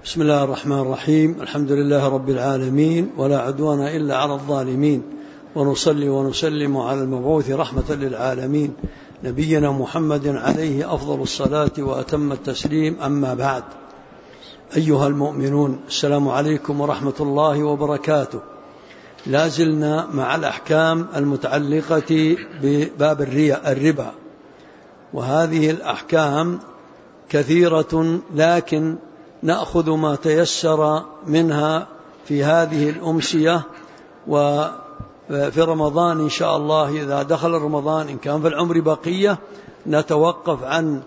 بسم الله الرحمن الرحيم. الحمد لله رب العالمين، ولا عدوان إلا على الظالمين، ونصلي ونسلم على المبعوث رحمة للعالمين نبينا محمد عليه أفضل الصلاة وأتم التسليم. أما بعد، أيها المؤمنون، السلام عليكم ورحمة الله وبركاته. لازلنا مع الأحكام المتعلقة بباب الربا، وهذه الأحكام كثيرة، لكن نأخذ ما تيسر منها في هذه الأمسية، وفي رمضان إن شاء الله إذا دخل رمضان إن كان في العمر بقية نتوقف عن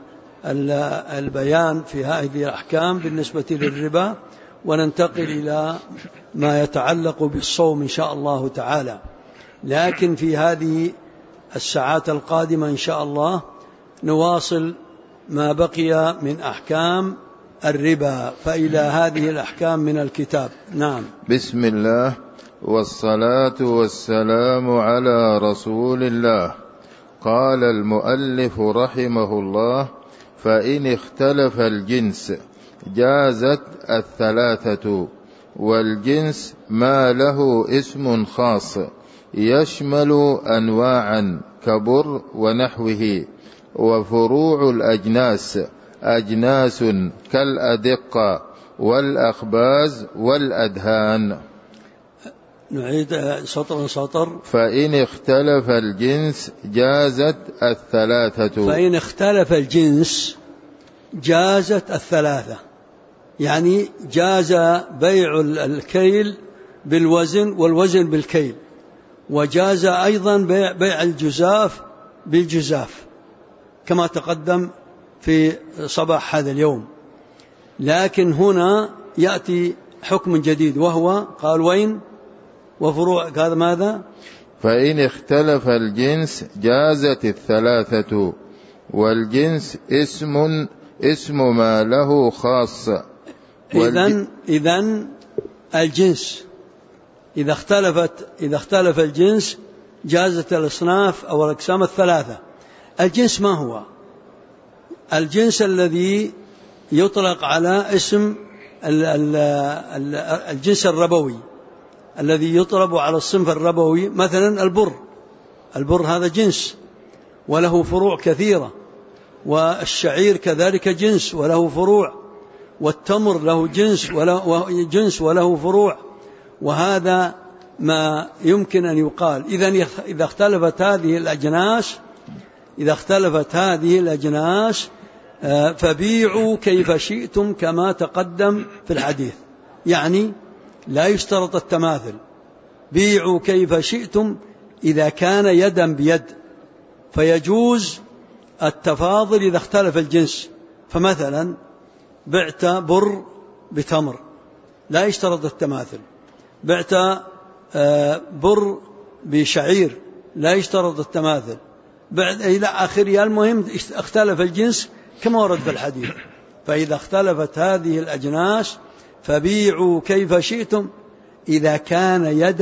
البيان في هذه الأحكام بالنسبة للربا، وننتقل إلى ما يتعلق بالصوم إن شاء الله تعالى. لكن في هذه الساعات القادمة إن شاء الله نواصل ما بقي من أحكام الربا، فإلى هذه الأحكام من الكتاب. نعم. بسم الله والصلاة والسلام على رسول الله. قال المؤلف رحمه الله: فإن اختلف الجنس جازت الثلاثة، والجنس ما له اسم خاص يشمل أنواعا كبر ونحوه، وفروع الأجناس أجناس كالأدقة والأخباز والأدهان. نعيد سطر. فإن اختلف الجنس جازت الثلاثة. فإن اختلف الجنس جازت الثلاثة، يعني جاز بيع الكيل بالوزن والوزن بالكيل، وجاز أيضا بيع الجزاف بالجزاف كما تقدم في صباح هذا اليوم. لكن هنا يأتي حكم جديد، وهو قال وين وفروع هذا ماذا؟ فإن اختلف الجنس جازت الثلاثة، والجنس اسم ما له خاص. إذن الجنس إذا اختلف الجنس جازت الأصناف أو الأقسام الثلاثة. الجنس ما هو؟ الجنس الذي يطلق على اسم الجنس الربوي، الذي يطلب على الصنف الربوي، مثلا البر هذا جنس وله فروع كثيرة، والشعير كذلك جنس وله فروع، والتمر له جنس وله فروع، وهذا ما يمكن أن يقال. إذا اختلفت هذه الأجناس فبيعوا كيف شئتم كما تقدم في الحديث، يعني لا يشترط التماثل. بيعوا كيف شئتم إذا كان يدا بيد، فيجوز التفاضل إذا اختلف الجنس. فمثلا بعت بر بتمر لا يشترط التماثل، بعت بر بشعير لا يشترط التماثل، بعد إلى آخره. المهم اختلف الجنس كما ورد في الحديث. فإذا اختلفت هذه الأجناس فبيعوا كيف شئتم إذا كان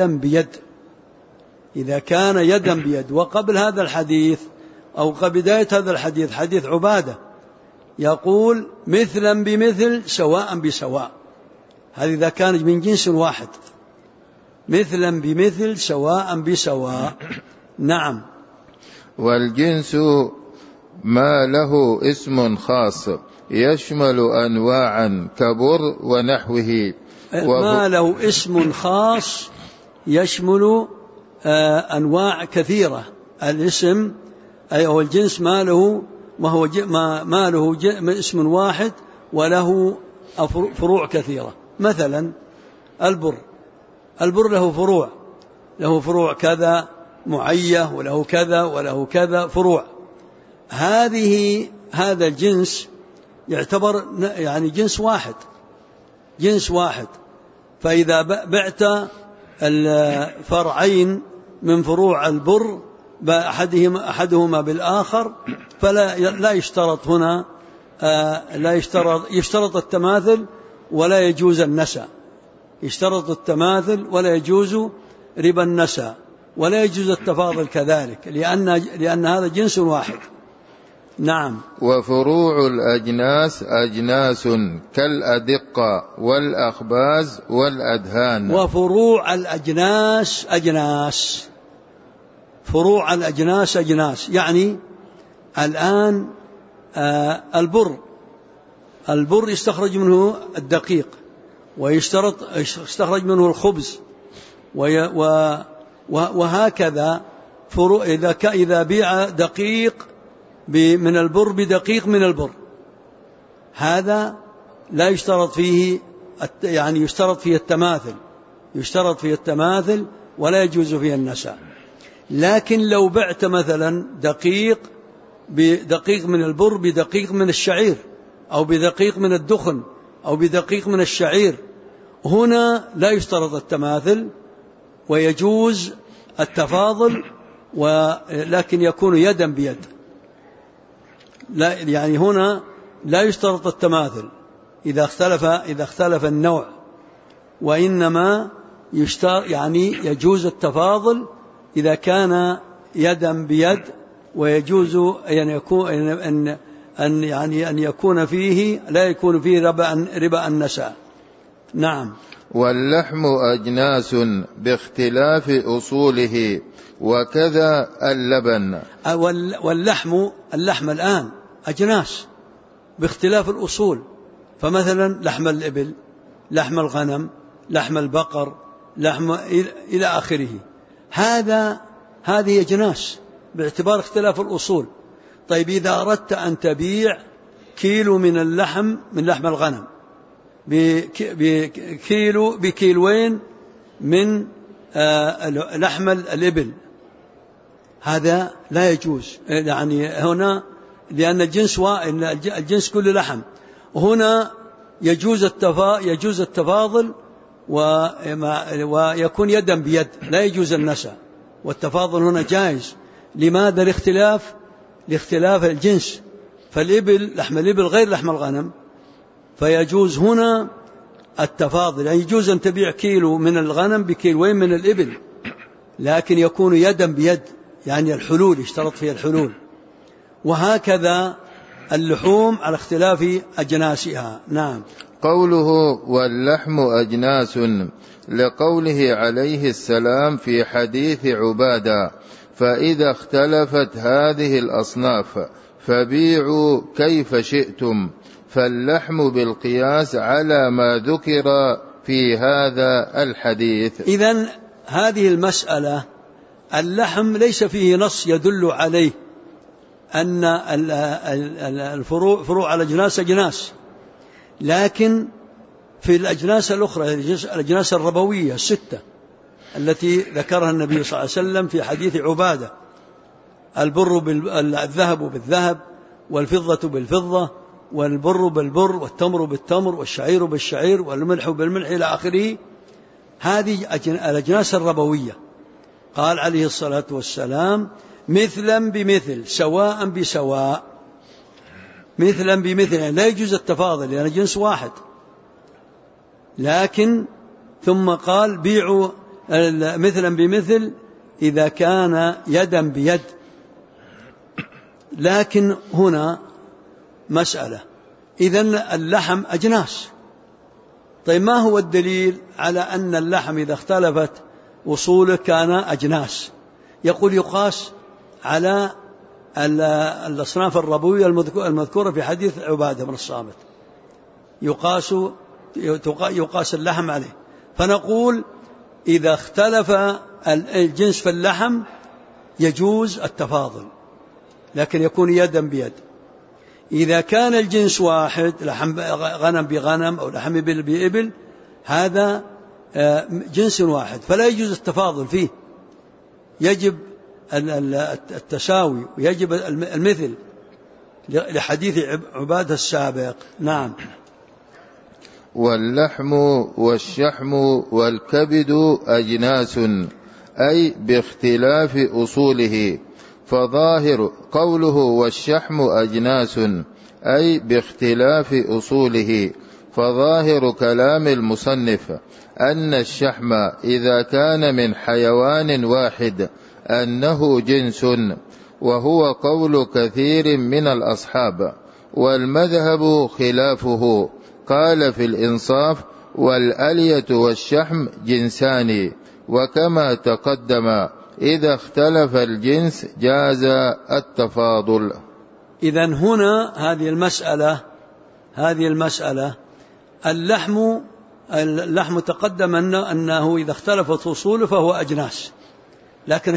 يدا بيد. وقبل هذا الحديث أو قبل بداية هذا الحديث حديث عبادة يقول مثلا بمثل سواء بسواء. هذا إذا كان من جنس واحد، مثلا بمثل سواء بسواء. نعم. والجنس ما له اسم خاص يشمل أنواعا كبر ونحوه. ما له اسم خاص يشمل أنواع كثيرة. الاسم أو الجنس ما له اسم واحد وله فروع كثيرة. مثلا البر له فروع كذا معية، وله كذا وله كذا فروع. هذا الجنس يعتبر يعني جنس واحد. فإذا بعت الفرعين من فروع البر أحدهما بالآخر فلا يشترط هنا يشترط التماثل ولا يجوز النساء. يشترط التماثل ولا يجوز ربا النساء، ولا يجوز التفاضل كذلك، لأن هذا جنس واحد. نعم. وفروع الأجناس أجناس كالأدقة والأخباز والأدهان. وفروع الأجناس أجناس، فروع الأجناس أجناس، يعني الآن البر يستخرج منه الدقيق، ويستخرج منه الخبز، وهكذا فروع. إذا بيع دقيق من البر بدقيق من البر، هذا لا يشترط فيه، يعني يشترط فيه التماثل ولا يجوز فيه النسع. لكن لو بعت مثلا دقيق بدقيق من البر بدقيق من الشعير، أو بدقيق من الدخن، أو بدقيق من الشعير، هنا لا يشترط التماثل ويجوز التفاضل، ولكن يكون يدا بيد. لا، يعني هنا لا يشترط التماثل إذا اختلف النوع، وإنما يعني يجوز التفاضل إذا كان يدا بيد، ويجوز أن يكون فيه لا يكون فيه ربا النسع. نعم. واللحم أجناس باختلاف أصوله، وكذا اللبن. واللحم الآن أجناس باختلاف الأصول، فمثلا لحم الإبل، لحم الغنم، لحم البقر، لحم إلى آخره، هذه أجناس باعتبار اختلاف الأصول. طيب إذا أردت أن تبيع كيلو من اللحم، من لحم الغنم، بكيلوين من لحم الإبل، هذا لا يجوز، يعني هنا لأن الجنس كله لحم. هنا يجوز التفاضل ويكون يدا بيد، لا يجوز النسع، والتفاضل هنا جائز. لماذا؟ لاختلاف الجنس، فالإبل، لحم الإبل غير لحم الغنم، فيجوز هنا التفاضل، يعني يجوز أن تبيع كيلو من الغنم بكيلوين من الإبل، لكن يكون يدا بيد، يعني الحلول، يشترط فيها الحلول. وهكذا اللحوم على اختلاف أجناسها. نعم. قوله واللحم أجناس لقوله عليه السلام في حديث عبادة: فإذا اختلفت هذه الأصناف فبيعوا كيف شئتم، فاللحم بالقياس على ما ذكر في هذا الحديث. إذن هذه المسألة اللحم ليس فيه نص يدل عليه أن فروع الأجناس أجناس، لكن في الأجناس الأخرى، الأجناس الربوية الستة التي ذكرها النبي صلى الله عليه وسلم في حديث عبادة: الذهب بالذهب، والفضة بالفضة، والبر بالبر، والتمر بالتمر، والشعير بالشعير، والملح بالملح إلى آخره. هذه الأجناس الربوية. قال عليه الصلاة والسلام: مثلا بمثل، سواء بسواء. مثلا بمثل يعني لا يجوز التفاضل، يعني جنس واحد. لكن ثم قال: بيعوا مثلا بمثل إذا كان يدا بيد. لكن هنا مسألة، إذن اللحم أجناس. طيب ما هو الدليل على أن اللحم إذا اختلفت أصوله كان أجناس؟ يقول: يقاس على الأصناف الربوية المذكورة في حديث عبادة بن الصامت، يقاس اللحم عليه. فنقول: إذا اختلف الجنس في اللحم يجوز التفاضل، لكن يكون يدا بيد. إذا كان الجنس واحد، لحم غنم بغنم أو لحم إبل بإبل، هذا جنس واحد، فلا يجوز التفاضل فيه، يجب التساوي ويجب المثل، لحديث عبادة السابق. نعم. واللحم والشحم والكبد أجناس، أي باختلاف أصوله. فظاهر قوله والشحم أجناس أي باختلاف أصوله، فظاهر كلام المصنف أن الشحم إذا كان من حيوان واحد أنه جنس، وهو قول كثير من الأصحاب، والمذهب خلافه. قال في الإنصاف: والألية والشحم جنسان، وكما تقدم إذا اختلف الجنس جاز التفاضل. إذن هنا هذه المسألة اللحم تقدم أنه إذا اختلفت فصوله فهو أجناس، لكن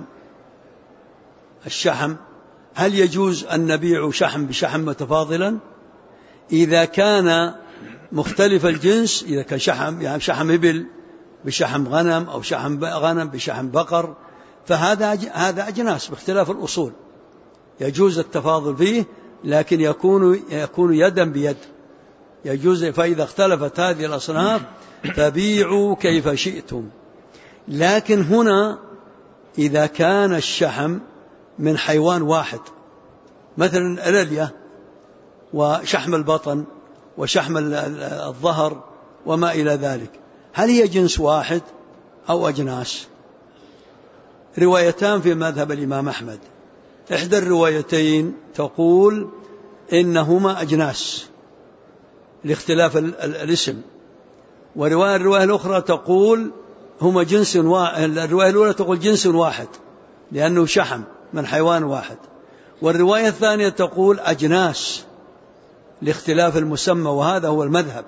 الشحم هل يجوز أن نبيع شحم بشحم متفاضلا؟ إذا كان مختلف الجنس، إذا كان شحم يعني شحم إبل بشحم غنم أو شحم غنم بشحم بقر، فهذا أجناس باختلاف الأصول، يجوز التفاضل فيه، لكن يكون يدا بيد، يجوز. فإذا اختلفت هذه الأصناف فبيعوا كيف شئتم. لكن هنا إذا كان الشحم من حيوان واحد، مثلا الألية وشحم البطن وشحم الظهر وما إلى ذلك، هل هي جنس واحد أو أجناس؟ روايتان في مذهب الإمام أحمد. إحدى الروايتين تقول إنهما أجناس لاختلاف الاسم، الرواية الأخرى تقول هما جنس واحد. الرواية الأولى تقول جنس واحد لأنه شحم من حيوان واحد، والرواية الثانية تقول أجناس لاختلاف المسمى. وهذا هو المذهب،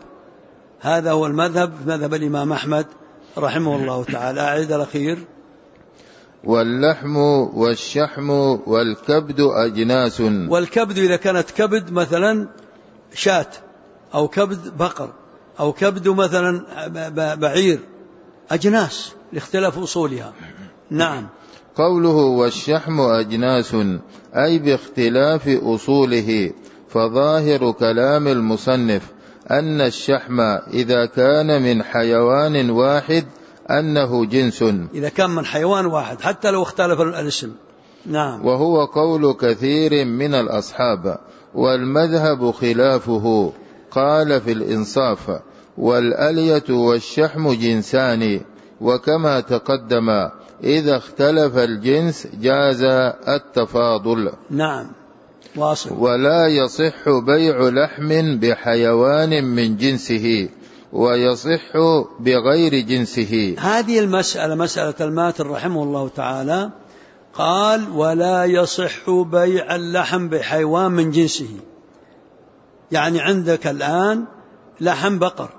مذهب الإمام أحمد رحمه الله تعالى. أعيد الأخير: واللحم والشحم والكبد أجناس. والكبد إذا كانت كبد مثلا شاة أو كبد بقر أو كبد مثلا بعير، أجناس لاختلاف أصولها. نعم. قوله والشحم أجناس أي باختلاف أصوله، فظاهر كلام المصنف أن الشحم إذا كان من حيوان واحد أنه جنس، إذا كان من حيوان واحد حتى لو اختلف الاسم. نعم. وهو قول كثير من الأصحاب، والمذهب خلافه. قال في الإنصاف: والألية والشحم جنسان، وكما تقدم إذا اختلف الجنس جاز التفاضل. نعم. واصل. ولا يصح بيع لحم بحيوان من جنسه، ويصح بغير جنسه. هذه المسألة مسألة الماتن رحمه الله تعالى، قال: ولا يصح بيع اللحم بحيوان من جنسه. يعني عندك الآن لحم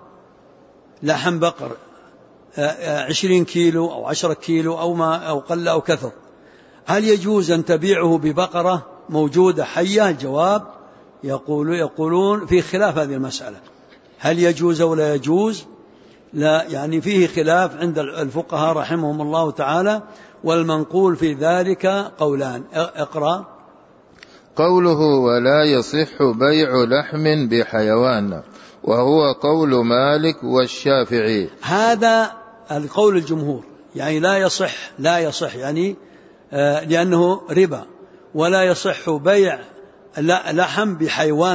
بقر 20 كيلو أو 10 كيلو أو قل أو كثر، هل يجوز أن تبيعه ببقرة موجودة حية؟ الجواب يقولون في خلاف هذه المسألة، هل يجوز أو لا يجوز؟ لا، يعني فيه خلاف عند الفقهاء رحمهم الله تعالى، والمنقول في ذلك قولان. اقرأ. قوله ولا يصح بيع لحم بحيوان، وهو قول مالك والشافعي. هذا القول الجمهور، يعني لا يصح يعني لأنه ربا، ولا يصح بيع لحم بحيوان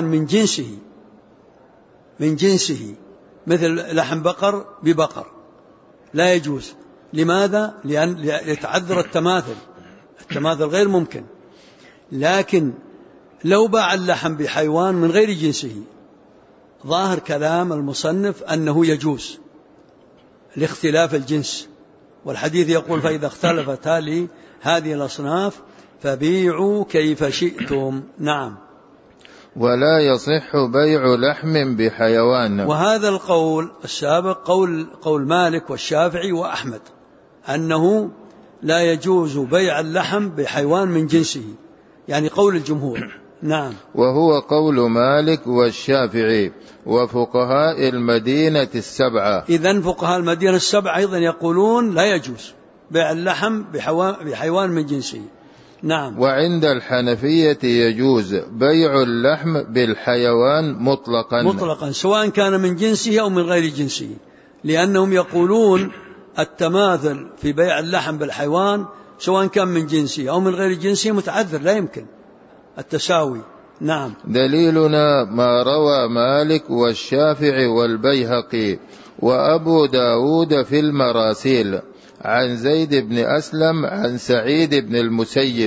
من جنسه مثل لحم بقر ببقر، لا يجوز. لماذا؟ لأن يتعذر التماثل غير ممكن. لكن لو باع اللحم بحيوان من غير جنسه، ظاهر كلام المصنف أنه يجوز لاختلاف الجنس، والحديث يقول: فإذا اختلفت هذه الأصناف فبيعوا كيف شئتم. نعم. ولا يصح بيع لحم بحيوان. وهذا القول السابق قول مالك والشافعي وأحمد، أنه لا يجوز بيع اللحم بحيوان من جنسه، يعني قول الجمهور. نعم. وهو قول مالك والشافعي وفقهاء المدينة السبعة. إذن فقهاء المدينة السبعة أيضا يقولون لا يجوز بيع اللحم بحيوان من جنسه. نعم. وعند الحنفية يجوز بيع اللحم بالحيوان مطلقا سواء كان من جنسه أو من غير جنسه، لأنهم يقولون التماثل في بيع اللحم بالحيوان سواء كان من جنسه أو من غير جنسه متعذر، لا يمكن التساوي. نعم. دليلنا ما روى مالك والشافعي والبيهقي وأبو داود في المراسيل عن زيد بن أسلم عن سعيد بن المسيب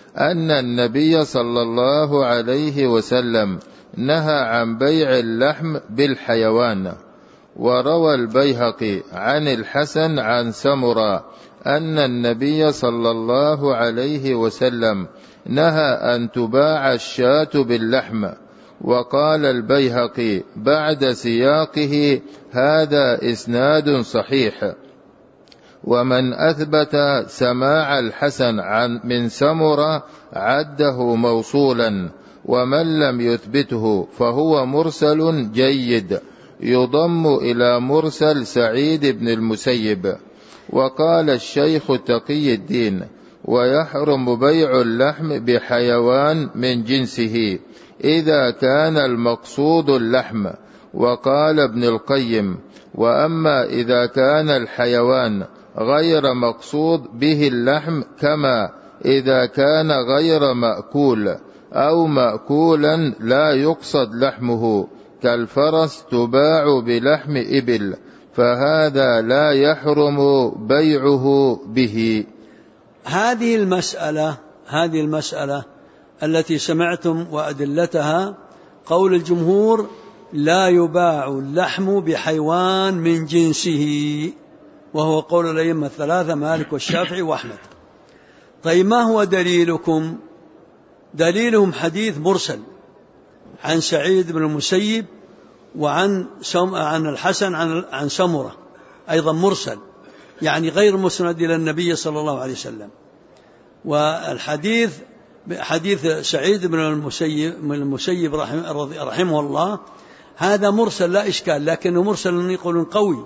أن النبي صلى الله عليه وسلم نهى عن بيع اللحم بالحيوان. وروى البيهقي عن الحسن عن سمرة أن النبي صلى الله عليه وسلم نهى أن تباع الشاة باللحم. وقال البيهقي بعد سياقه: هذا إسناد صحيح. ومن أثبت سماع الحسن من سمرة عده موصولا، ومن لم يثبته فهو مرسل جيد يضم إلى مرسل سعيد بن المسيب. وقال الشيخ تقي الدين: ويحرم بيع اللحم بحيوان من جنسه إذا كان المقصود اللحم. وقال ابن القيم: وأما إذا كان الحيوان غير مقصود به اللحم، كما إذا كان غير مأكول أو مأكولا لا يقصد لحمه كالفرس تباع بلحم إبل، فهذا لا يحرم بيعه به. هذه المسألة التي سمعتم وأدلتها قول الجمهور: لا يباع اللحم بحيوان من جنسه، وهو قول الأئمة الثلاثة مالك والشافعي وأحمد. طيب ما هو دليلكم؟ دليلهم حديث مرسل عن سعيد بن المسيب وعن الحسن عن سمرة، أيضا مرسل، يعني غير مسند إلى النبي صلى الله عليه وسلم. والحديث حديث سعيد بن المسيب رحمه الله هذا مرسل لا إشكال، لكنه مرسل يقولون قوي،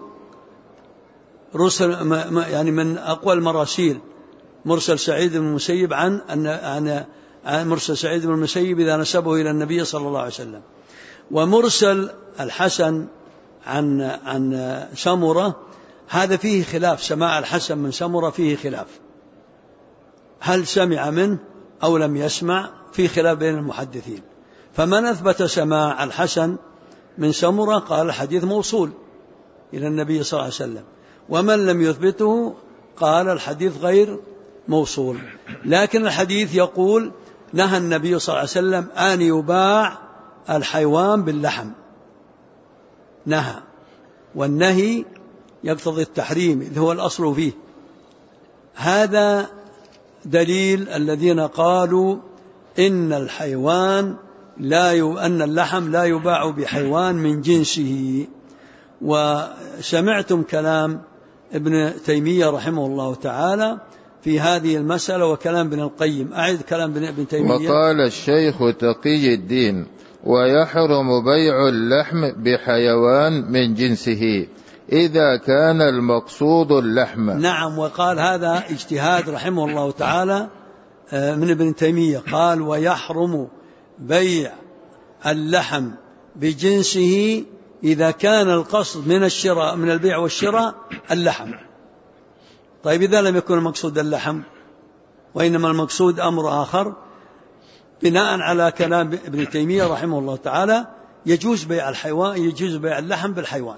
يعني من أقوى المراسيل مرسل سعيد بن المسيب عن مرسل سعيد بن المسيب إذا نسبه إلى النبي صلى الله عليه وسلم. ومرسل الحسن عن سمرة هذا فيه خلاف، سماع الحسن من سمرة فيه خلاف، هل سمع منه أو لم يسمع، في خلاف بين المحدثين. فمن أثبت سماع الحسن من سمرة قال الحديث موصول إلى النبي صلى الله عليه وسلم، ومن لم يثبته قال الحديث غير موصول. لكن الحديث يقول: نهى النبي صلى الله عليه وسلم أن يباع الحيوان باللحم، نهى، والنهي يقتضي التحريم إذ هو الأصل فيه. هذا دليل الذين قالوا إن أن اللحم لا يباع بحيوان من جنسه. وسمعتم كلام ابن تيمية رحمه الله تعالى في هذه المسألة وكلام ابن القيم. أعد كلام ابن تيمية: وقال الشيخ تقي الدين: ويحرم بيع اللحم بحيوان من جنسه إذا كان المقصود اللحم. نعم، وقال هذا اجتهاد رحمه الله تعالى من ابن تيمية، قال: ويحرم بيع اللحم بجنسه إذا كان القصد من البيع والشراء اللحم. طيب إذا لم يكن المقصود اللحم وإنما المقصود أمر آخر، بناء على كلام ابن تيمية رحمه الله تعالى يجوز بيع اللحم بالحيوان.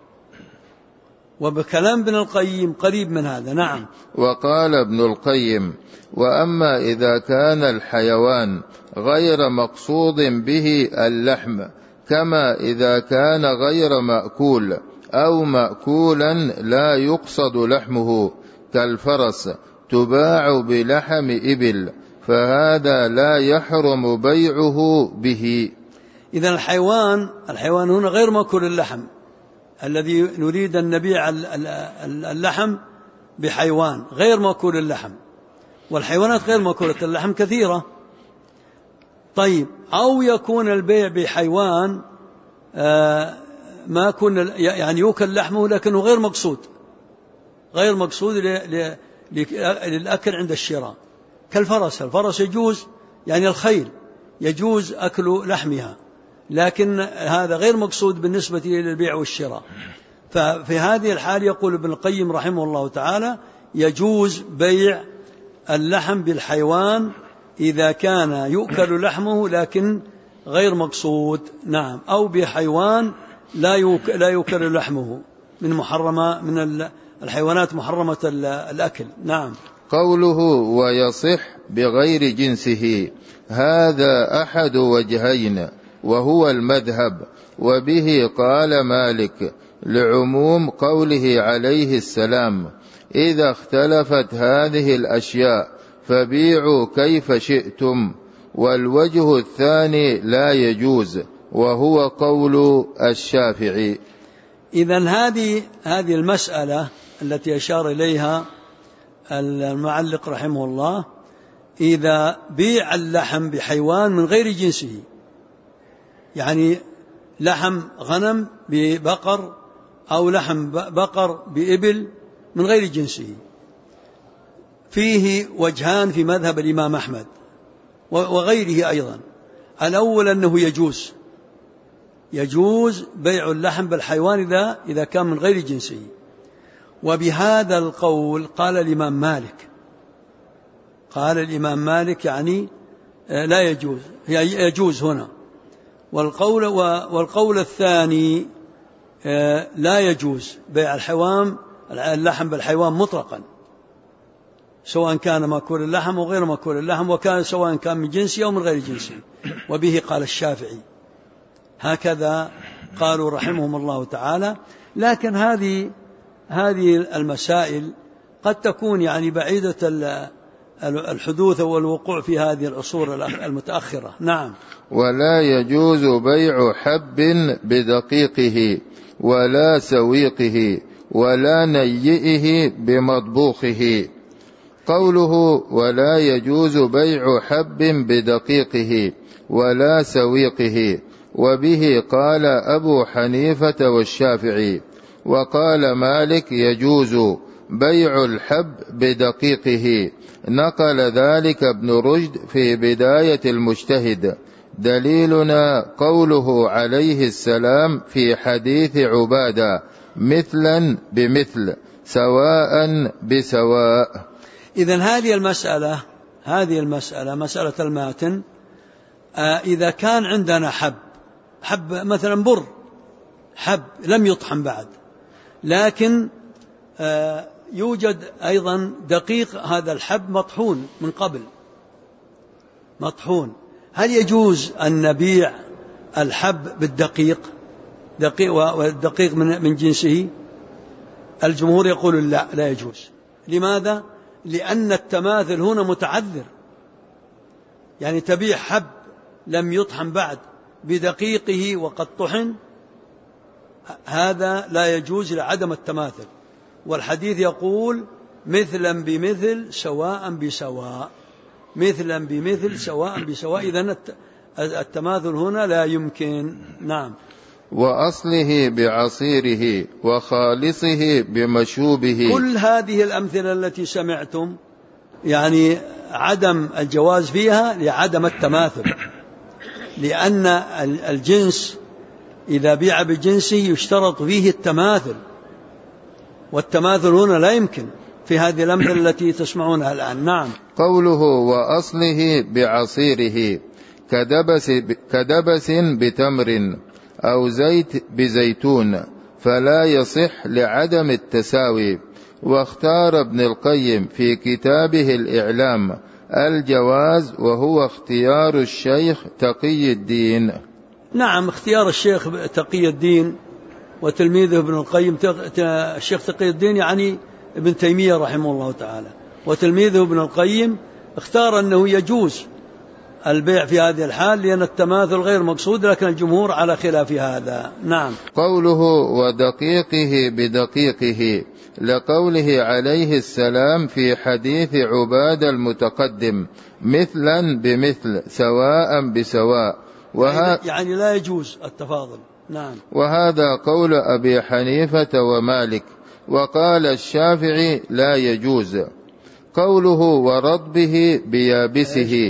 وبكلام ابن القيم قريب من هذا. نعم. وقال ابن القيم: وأما إذا كان الحيوان غير مقصود به اللحم، كما إذا كان غير مأكول أو مأكولا لا يقصد لحمه كالفرس تباع بلحم إبل، فهذا لا يحرم بيعه به. إذن الحيوان هنا غير مأكول اللحم، الذي نريد أن نبيع اللحم بحيوان غير مأكول اللحم، والحيوانات غير مأكولة اللحم كثيرة. طيب، أو يكون البيع بحيوان ما كن يعني يوكل لحمه لكنه غير مقصود للأكل عند الشراء، الفرس يجوز، يعني الخيل يجوز أكل لحمها، لكن هذا غير مقصود بالنسبة للبيع والشراء. ففي هذه الحال يقول ابن القيم رحمه الله تعالى: يجوز بيع اللحم بالحيوان إذا كان يؤكل لحمه لكن غير مقصود. نعم. أو بحيوان لا يؤكل لحمه من الحيوانات محرمة الأكل. نعم. قوله ويصح بغير جنسه هذا أحد وجهين وهو المذهب، وبه قال مالك لعموم قوله عليه السلام إذا اختلفت هذه الأشياء فبيعوا كيف شئتم، والوجه الثاني لا يجوز وهو قول الشافعي. إذن هذه المسألة التي أشار إليها المعلق رحمه الله، إذا بيع اللحم بحيوان من غير جنسه، يعني لحم غنم ببقر أو لحم بقر بإبل من غير جنسه، فيه وجهان في مذهب الإمام أحمد وغيره أيضا. الأول أنه يجوز بيع اللحم بالحيوان إذا كان من غير جنسه، وبهذا القول قال الإمام مالك يعني لا يجوز، يجوز هنا. والقول الثاني لا يجوز بيع اللحم بالحيوان مطلقا، سواء كان مأكول اللحم أو غير مأكول اللحم، وكان سواء كان من جنسه أو من غير جنسه، وبه قال الشافعي. هكذا قالوا رحمهم الله تعالى. لكن هذه المسائل قد تكون يعني بعيدة الحدوث والوقوع في هذه العصور المتأخرة. نعم. ولا يجوز بيع حب بدقيقه ولا سويقه ولا نيئه بمطبوخه. قوله ولا يجوز بيع حب بدقيقه ولا سويقه، وبه قال أبو حنيفة والشافعي، وقال مالك يجوز بيع الحب بدقيقه، نقل ذلك ابن رشد في بداية المجتهد. دليلنا قوله عليه السلام في حديث عبادة مثلا بمثل سواء بسواء. إذن هذه المسألة مسألة الماتن، إذا كان عندنا حب مثلا بر، حب لم يطحن بعد، لكن يوجد أيضا دقيق هذا الحب مطحون من قبل، هل يجوز أن نبيع الحب بالدقيق والدقيق من جنسه؟ الجمهور يقول لا يجوز. لماذا؟ لأن التماثل هنا متعذر، يعني تبيع حب لم يطحن بعد بدقيقه وقد طحن، هذا لا يجوز لعدم التماثل. والحديث يقول مثلا بمثل سواء بسواء، مثلا بمثل سواء بسواء، إذن التماثل هنا لا يمكن. نعم. وأصله بعصيره وخالصه بمشوبه. كل هذه الأمثلة التي سمعتم يعني عدم الجواز فيها لعدم التماثل، لأن الجنس إذا بيع بجنسه يشترط فيه التماثل، والتماثل هنا لا يمكن في هذه الأمثلة التي تسمعونها الآن. نعم. قوله وأصله بعصيره كدبس بتمر أو زيت بزيتون فلا يصح لعدم التساوي. واختار ابن القيم في كتابه الإعلام الجواز، وهو اختيار الشيخ تقي الدين. نعم، اختيار الشيخ تقي الدين وتلميذه ابن القيم. الشيخ تقي الدين يعني ابن تيمية رحمه الله تعالى، وتلميذه ابن القيم اختار أنه يجوز البيع في هذه الحال لأن التماثل غير مقصود، لكن الجمهور على خلاف هذا. نعم. قوله ودقيقه بدقيقه لقوله عليه السلام في حديث عبادة المتقدم مثلا بمثل سواء بسواء، يعني لا يجوز التفاضل. نعم. وهذا قول أبي حنيفة ومالك، وقال الشافعي لا يجوز. قوله ورطبه بيابسه،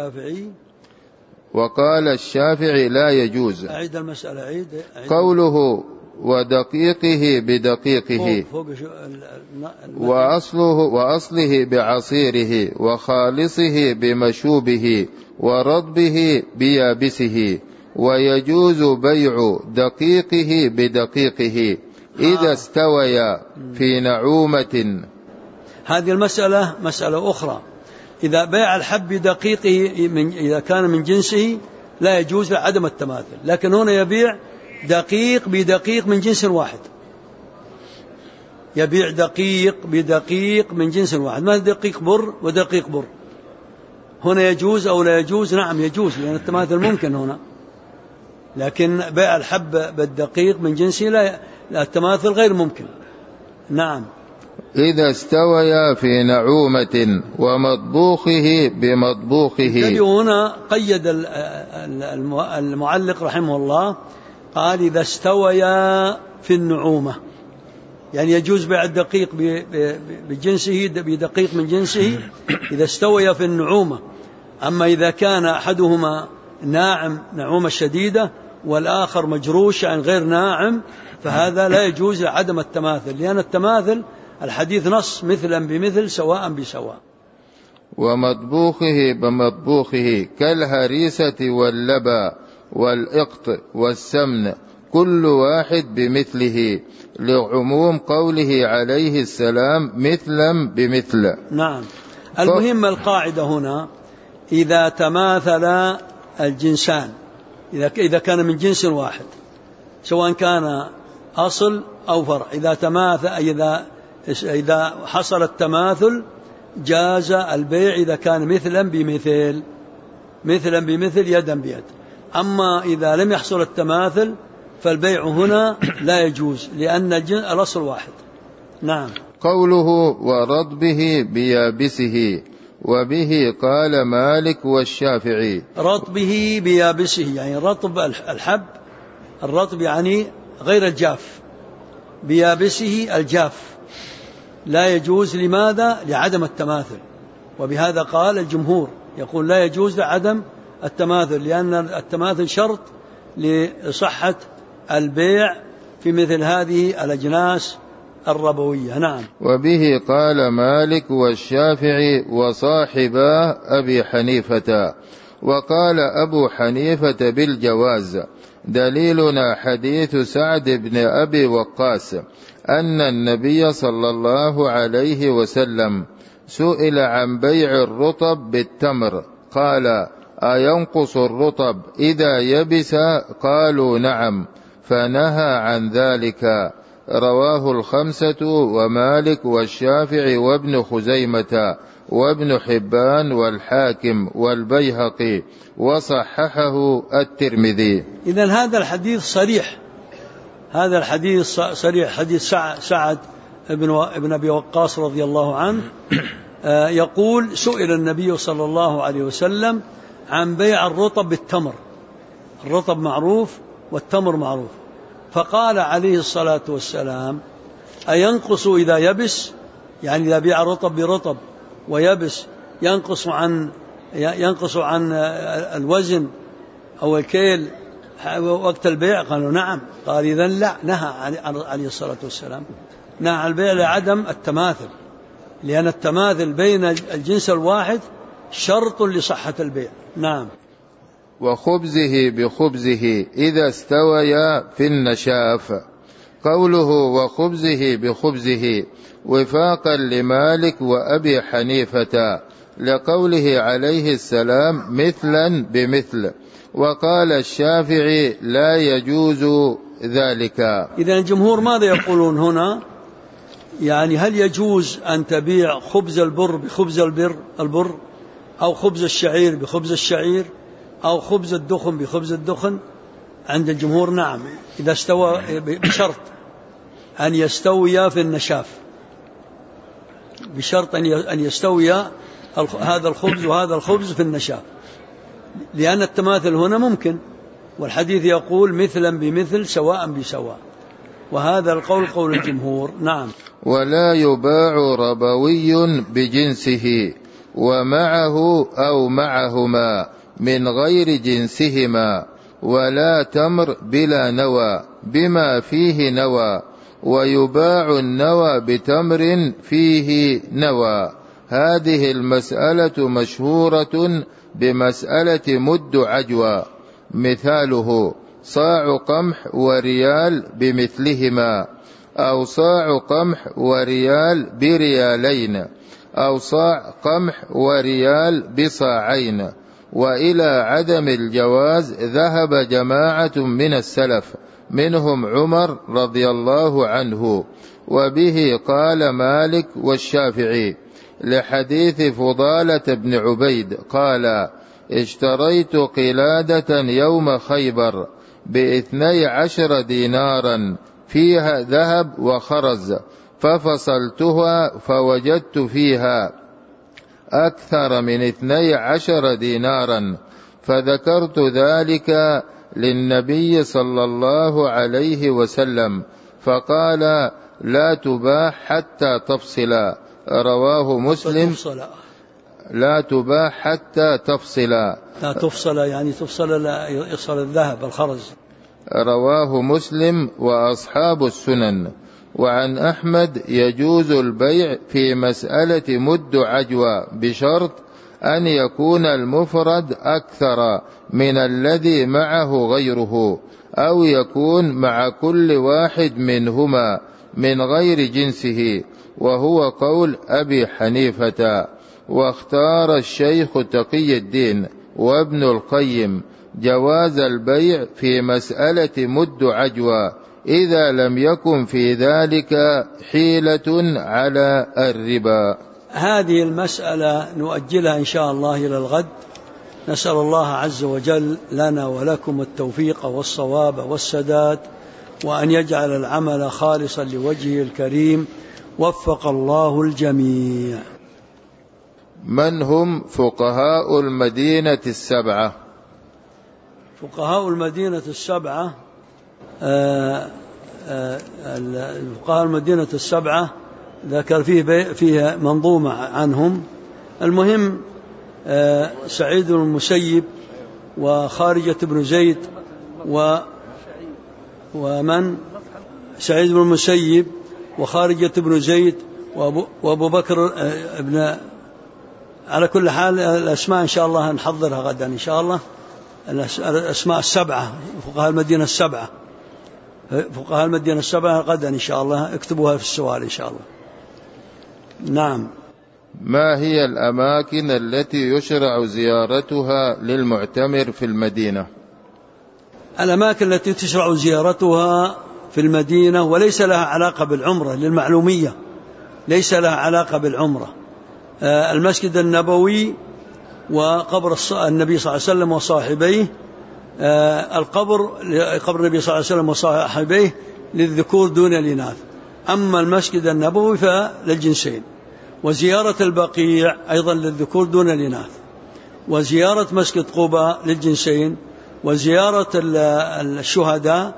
وقال الشافعي لا يجوز. أعيد المسألة. عيد. قوله ودقيقه بدقيقه وأصله بعصيره وخالصه بمشوبه ورطبه بيابسه، ويجوز بيع دقيقه بدقيقه إذا استويا في نعومة. هذه المسألة مسألة أخرى. إذا بيع الحب بدقيقه إذا كان من جنسه لا يجوز عدم التماثل، لكن هنا يبيع دقيق بدقيق من جنس واحد، يبيع دقيق بدقيق من جنس واحد، ما دقيق بر ودقيق بر. هنا يجوز أو لا يجوز؟ نعم يجوز، لأن التماثل ممكن هنا، لكن بيع الحب بالدقيق من جنسه لا، التماثل غير ممكن. نعم. إذا استويا في نعومة ومطبوخه بمطبوخه. هنا قيد المعلق رحمه الله، قال إذا استويا في النعومة، يعني يجوز بيع الدقيق بجنسه بدقيق من جنسه إذا استويا في النعومة. أما إذا كان أحدهما ناعم نعومة شديدة والآخر مجروش يعني غير ناعم، فهذا لا يجوز عدم التماثل، لأن التماثل الحديث نص مثلا بمثل سواء بسواء. ومطبوخه بمطبوخه كالهريسة واللبى والإقط والسمن كل واحد بمثله، لعموم قوله عليه السلام مثلا بمثل. نعم. المهم القاعدة هنا إذا تماثل الجنسان، إذا كان من جنس واحد سواء كان أصل أو فرع، إذا حصل التماثل جاز البيع إذا كان مثلا بمثل، مثلا بمثل يدا بيد. أما إذا لم يحصل التماثل فالبيع هنا لا يجوز، لأن الأصل واحد. نعم. قوله ورطبه بيابسه، وبه قال مالك والشافعي. رطبه بيابسه يعني رطب الحب، الرطب يعني غير الجاف، بيابسه الجاف لا يجوز. لماذا؟ لعدم التماثل. وبهذا قال الجمهور، يقول لا يجوز لعدم التماثل، لأن التماثل شرط لصحة البيع في مثل هذه الأجناس الربوية. نعم. وبه قال مالك والشافعي وصاحبا أبي حنيفة. وقال أبو حنيفة بالجواز. دليلنا حديث سعد بن أبي وقاص أن النبي صلى الله عليه وسلم سئل عن بيع الرطب بالتمر، قال أينقص الرطب إذا يبس؟ قالوا نعم، فنهى عن ذلك. رواه الخمسة ومالك والشافعي وابن خزيمة وابن حبان والحاكم والبيهقي، وصححه الترمذي. إذن هذا الحديث صريح، هذا الحديث صريح، حديث سعد ابن أبي وقاص رضي الله عنه يقول سئل النبي صلى الله عليه وسلم عن بيع الرطب بالتمر، الرطب معروف والتمر معروف، فقال عليه الصلاة والسلام أينقص إذا يبس؟ يعني إذا بيع الرطب برطب ويبس ينقص عن الوزن أو الكيل وقت البيع؟ قالوا نعم. قال إذن لا، نهى عليه الصلاة والسلام، نهى عن البيع لعدم التماثل، لأن التماثل بين الجنس الواحد شرط لصحة البيع. نعم. وخبزه بخبزه إذا استويا في النشاف. قوله وخبزه بخبزه وفاقا لمالك وأبي حنيفة لقوله عليه السلام مثلا بمثل. وقال الشافعي لا يجوز ذلك. إذن الجمهور ماذا يقولون هنا؟ يعني هل يجوز أن تبيع خبز البر بخبز البر، أو خبز الشعير بخبز الشعير، أو خبز الدخن بخبز الدخن؟ عند الجمهور نعم، إذا استوى، بشرط أن يستوي في النشاف، بشرط أن يستوي هذا الخبز وهذا الخبز في النشاف، لأن التماثل هنا ممكن، والحديث يقول مثلا بمثل سواء بسواء، وهذا القول قول الجمهور. نعم. ولا يباع ربوي بجنسه ومعه أو معهما من غير جنسهما، ولا تمر بلا نوى بما فيه نوى، ويباع النوى بتمر فيه نوى. هذه المسألة مشهورة بمسألة مد عجوى، مثاله صاع قمح وريال بمثلهما، أو صاع قمح وريال بريالين، أو صاع قمح وريال بصاعين. وإلى عدم الجواز ذهب جماعة من السلف منهم عمر رضي الله عنه، وبه قال مالك والشافعي، لحديث فضالة بن عبيد قال: اشتريت قلادة يوم خيبر ب12 دينارا فيها ذهب وخرز، ففصلتها فوجدت فيها أكثر من 12 دينارا، فذكرت ذلك للنبي صلى الله عليه وسلم، فقال: لا تباع حتى تفصل. رواه مسلم. لا تباع حتى تفصل. لا تفصل يعني تفصل، لا يصل الذهب الخرز. رواه مسلم وأصحاب السنن. وعن أحمد: يجوز البيع في مسألة مد عجوة بشرط أن يكون المفرد أكثر من الذي معه غيره، أو يكون مع كل واحد منهما من غير جنسه، وهو قول أبي حنيفة. واختار الشيخ تقي الدين وابن القيم جواز البيع في مسألة مد عجوة إذا لم يكن في ذلك حيلة على الربا. هذه المسألة نؤجلها إن شاء الله إلى الغد. نسأل الله عز وجل لنا ولكم التوفيق والصواب والسداد، وأن يجعل العمل خالصا لوجهه الكريم. وفق الله الجميع. من هم فقهاء المدينة السبعة؟ فقهاء المدينة السبعة، فقهاء المدينة السبعة ذكر فيه منظومة عنهم. المهم سعيد بن المسيب وخارجة بن زيد ومن سعيد بن المسيب وخارجة بن زيد وأبو بكر ابن. على كل حال الأسماء إن شاء الله نحضرها غدا إن شاء الله. الأسماء السبعة فقهاء المدينة السبعة، فقهاء المدينة السبعة غدا إن شاء الله، اكتبوها في السؤال إن شاء الله. نعم. ما هي الأماكن التي يشرع زيارتها للمعتمر في المدينة؟ الأماكن التي تشرع زيارتها في المدينة وليس لها علاقة بالعمرة، للمعلومية، ليس لها علاقة بالعمرة: المسجد النبوي وقبر النبي صلى الله عليه وسلم وصاحبيه. قبر النبي صلى الله عليه وسلم وصاحبيه للذكور دون الإناث، أما المسجد النبوي فللجنسين. وزيارة البقيع أيضا للذكور دون الإناث، وزيارة مسجد قباء للجنسين، وزيارة الشهداء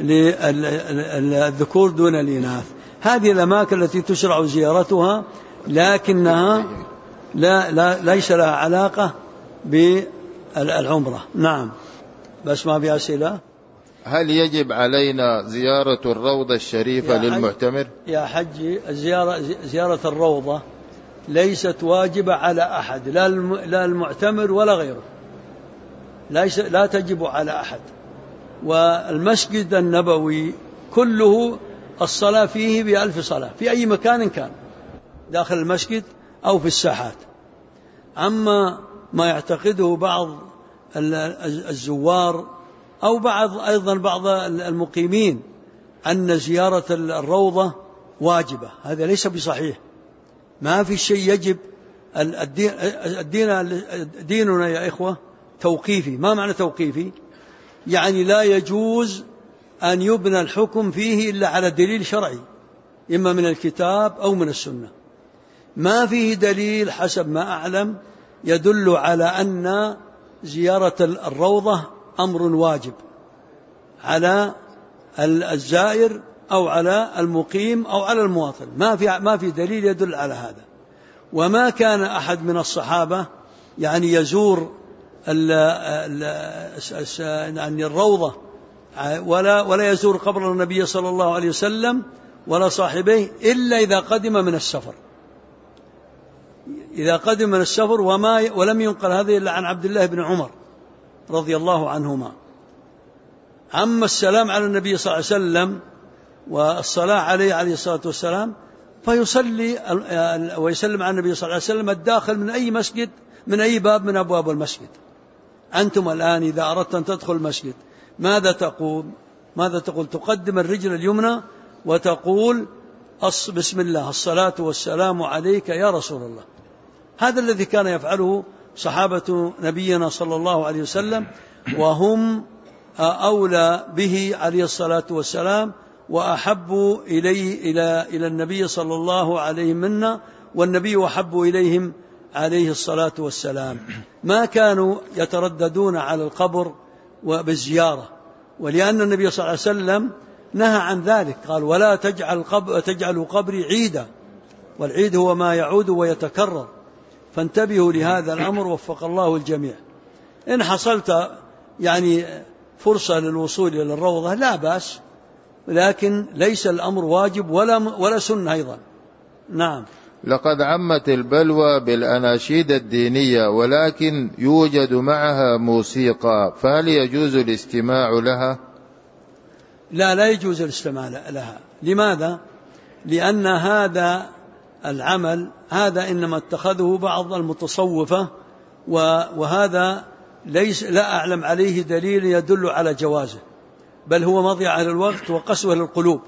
للذكور دون الإناث. هذه الأماكن التي تشرع زيارتها، لكنها ليس لها علاقة بالعمرة. نعم. بس ما في أسئلة. هل يجب علينا زيارة الروضة الشريفة للمعتمر؟ يا حجي، زيارة الروضة ليست واجبة على أحد، لا المعتمر ولا غيره، لا تجب على أحد. والمسجد النبوي كله الصلاة فيه ب1000 صلاة في أي مكان كان، داخل المسجد أو في الساحات. أما ما يعتقده بعض الزوار أو بعض المقيمين أن زيارة الروضة واجبة، هذا ليس بصحيح. ما في شيء يجب. ديننا يا إخوة توقيفي. ما معنى توقيفي؟ يعني لا يجوز أن يبنى الحكم فيه إلا على دليل شرعي، إما من الكتاب أو من السنة. ما فيه دليل حسب ما أعلم يدل على أن زيارة الروضة أمر واجب على الزائر أو على المقيم أو على المواطن. ما في دليل يدل على هذا. وما كان أحد من الصحابة يعني يزور الروضة ولا يزور قبر النبي صلى الله عليه وسلم ولا صاحبيه إلا إذا قدم من السفر. إذا قدم من السفر. ولم ينقل هذا إلا عن عبد الله بن عمر رضي الله عنهما. أما السلام على النبي صلى الله عليه وسلم والصلاة عليه عليه الصلاة والسلام، فيصلي ويسلم على النبي صلى الله عليه وسلم الداخل من أي مسجد، من أي باب من أبواب المسجد. أنتم الآن إذا أردت أن تدخل المسجد ماذا تقول؟ تقدم الرجل اليمنى وتقول بسم الله الصلاة والسلام عليك يا رسول الله. هذا الذي كان يفعله صحابة نبينا صلى الله عليه وسلم، وهم أولى به عليه الصلاة والسلام وأحب إليه إلى النبي صلى الله عليه منا، والنبي أحب إليهم عليه الصلاة والسلام. ما كانوا يترددون على القبر وبالزيارة، ولأن النبي صلى الله عليه وسلم نهى عن ذلك، قال ولا تجعلوا قبري عيدا، والعيد هو ما يعود ويتكرر. فانتبهوا لهذا الأمر وفق الله الجميع. إن حصلت يعني فرصة للوصول إلى الروضة لا بأس، لكن ليس الأمر واجب ولا سنة أيضا. نعم. لقد عمت البلوى بالأناشيد الدينية، ولكن يوجد معها موسيقى، فهل يجوز الاستماع لها؟ لا يجوز الاستماع لها. لماذا؟ لأن هذا العمل هذا إنما اتخذه بعض المتصوفة، وهذا لا أعلم عليه دليل يدل على جوازه، بل هو مضيعة للوقت وقسوة للقلوب،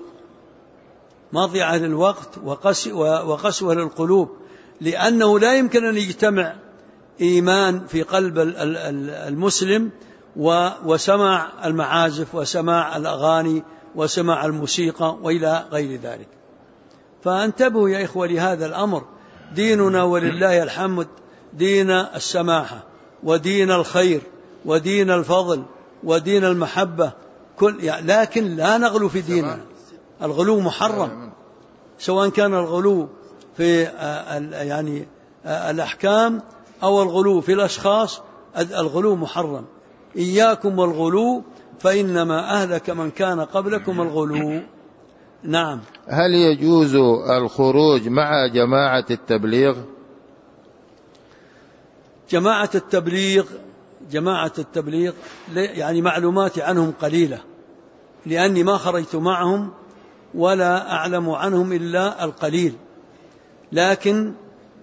مضيعة للوقت وقسوة للقلوب، لأنه لا يمكن أن يجتمع إيمان في قلب المسلم وسماع المعازف وسماع الأغاني وسماع الموسيقى وإلى غير ذلك. فانتبهوا يا إخوة لهذا الأمر. ديننا ولله الحمد دين السماحة ودين الخير ودين الفضل ودين المحبة، لكن لا نغلو في ديننا. الغلو محرم، سواء كان الغلو في يعني الأحكام أو الغلو في الأشخاص، الغلو محرم. إياكم والغلو فإنما أهلك من كان قبلكم الغلو. نعم. هل يجوز الخروج مع جماعة التبليغ؟ جماعة التبليغ يعني معلوماتي عنهم قليلة، لأني ما خرجت معهم ولا أعلم عنهم إلا القليل، لكن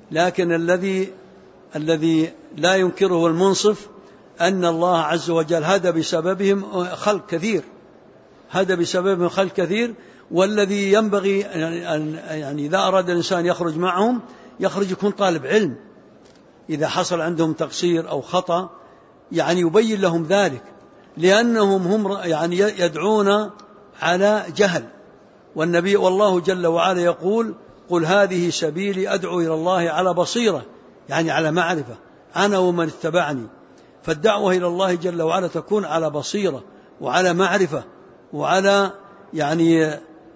الذي لا ينكره المنصف أن الله عز وجل هدى بسببهم خلق كثير، والذي ينبغي يعني إذا أراد الإنسان يخرج معهم يخرج يكون طالب علم، إذا حصل عندهم تقصير أو خطأ يعني يبين لهم ذلك، لأنهم هم يعني يدعون على جهل، والله جل وعلا يقول قل هذه سبيلي أدعو إلى الله على بصيرة، يعني على معرفة، أنا ومن اتبعني. فالدعوة إلى الله جل وعلا تكون على بصيرة وعلى معرفة وعلى يعني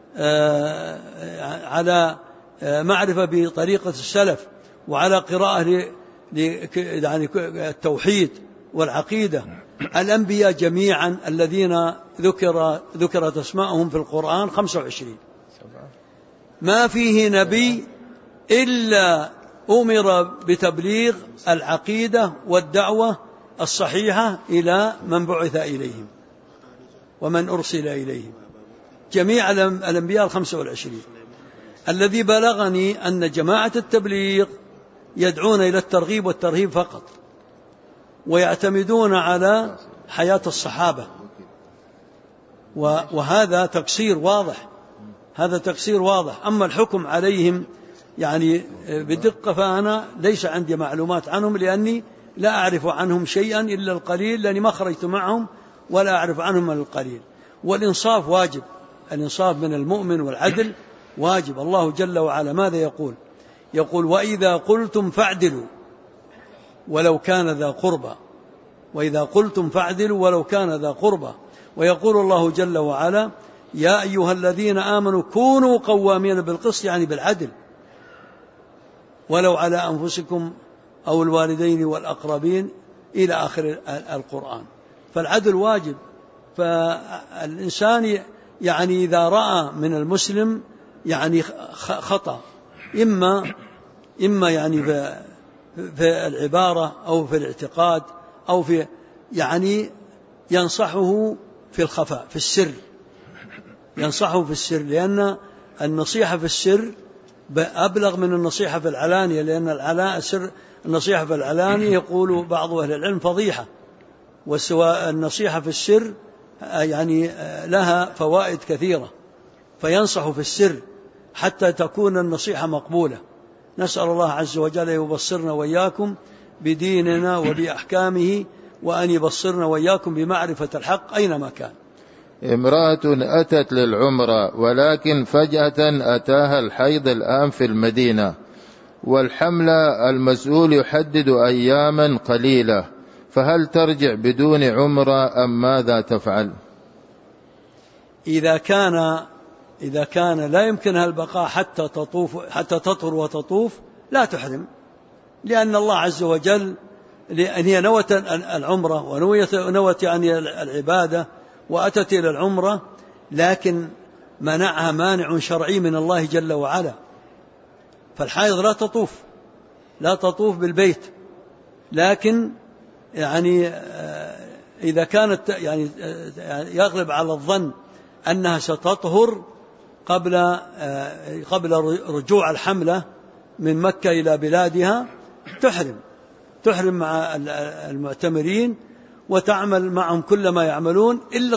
على معرفة بطريقة السلف، وعلى قراءة يعني التوحيد والعقيدة. الأنبياء جميعا الذين ذكرت أسماءهم في القرآن 25، ما فيه نبي إلا أمر بتبليغ العقيدة والدعوة الصحيحة إلى من بعث إليهم ومن أرسل إليهم، جميع الأنبياء 25. الذي بلغني أن جماعة التبليغ يدعون إلى الترغيب والترهيب فقط، ويعتمدون على حياة الصحابة، وهذا تقصير واضح. أما الحكم عليهم يعني بدقة فأنا ليس عندي معلومات عنهم، لأني لا أعرف عنهم شيئا إلا القليل، لأني ما خرجت معهم ولا أعرف عنهم القليل. والإنصاف واجب، الإنصاف من المؤمن والعدل واجب. الله جل وعلا ماذا يقول وإذا قلتم فاعدلوا ولو كان ذا قربى. ويقول الله جل وعلا يا أيها الذين آمنوا كونوا قوامين بالقسط، يعني بالعدل، ولو على أنفسكم أو الوالدين والأقربين إلى آخر القرآن. فالعدل واجب. فالإنسان يعني إذا رأى من المسلم يعني خطأ، إما يعني في العبارة أو في الاعتقاد أو يعني ينصحه في الخفاء في السر، ينصحه في السر، لأن النصيحة في السر أبلغ من النصيحة في العلانية، لأن النصيحة في العلانية يقول بعض أهل العلم فضيحة، وسواء النصيحة في السر يعني لها فوائد كثيرة، فينصح في السر حتى تكون النصيحة مقبولة. نسأل الله عز وجل يبصرنا وإياكم بديننا وبأحكامه، وأن يبصرنا وإياكم بمعرفة الحق أينما كان. امرأة أتت للعمرة ولكن فجأة أتاها الحيض الآن في المدينة، والحمل المسؤول يحدد أياما قليلة، فهل ترجع بدون عمرة أم ماذا تفعل؟ إذا كان لا يمكنها البقاء حتى تطهر وتطوف لا تحرم، لأن الله عز وجل لأن هي نوت العمرة ونوت يعني العبادة وأتت إلى العمرة، لكن منعها مانع شرعي من الله جل وعلا. فالحائض لا تطوف بالبيت، لكن يعني إذا كانت يعني يغلب على الظن أنها ستطهر قبل رجوع الحملة من مكة إلى بلادها تحرم مع المعتمرين وتعمل معهم كل ما يعملون إلا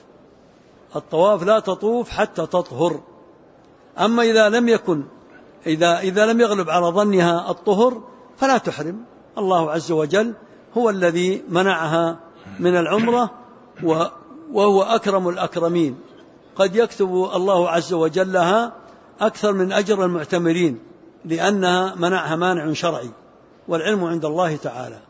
الطواف لا تطوف حتى تطهر. أما إذا لم يغلب على ظنها الطهر فلا تحرم. الله عز وجل هو الذي منعها من العمرة، وهو أكرم الأكرمين، قد يكتب الله عز وجل لها أكثر من أجر المعتمرين، لأنها منعها مانع شرعي، والعلم عند الله تعالى.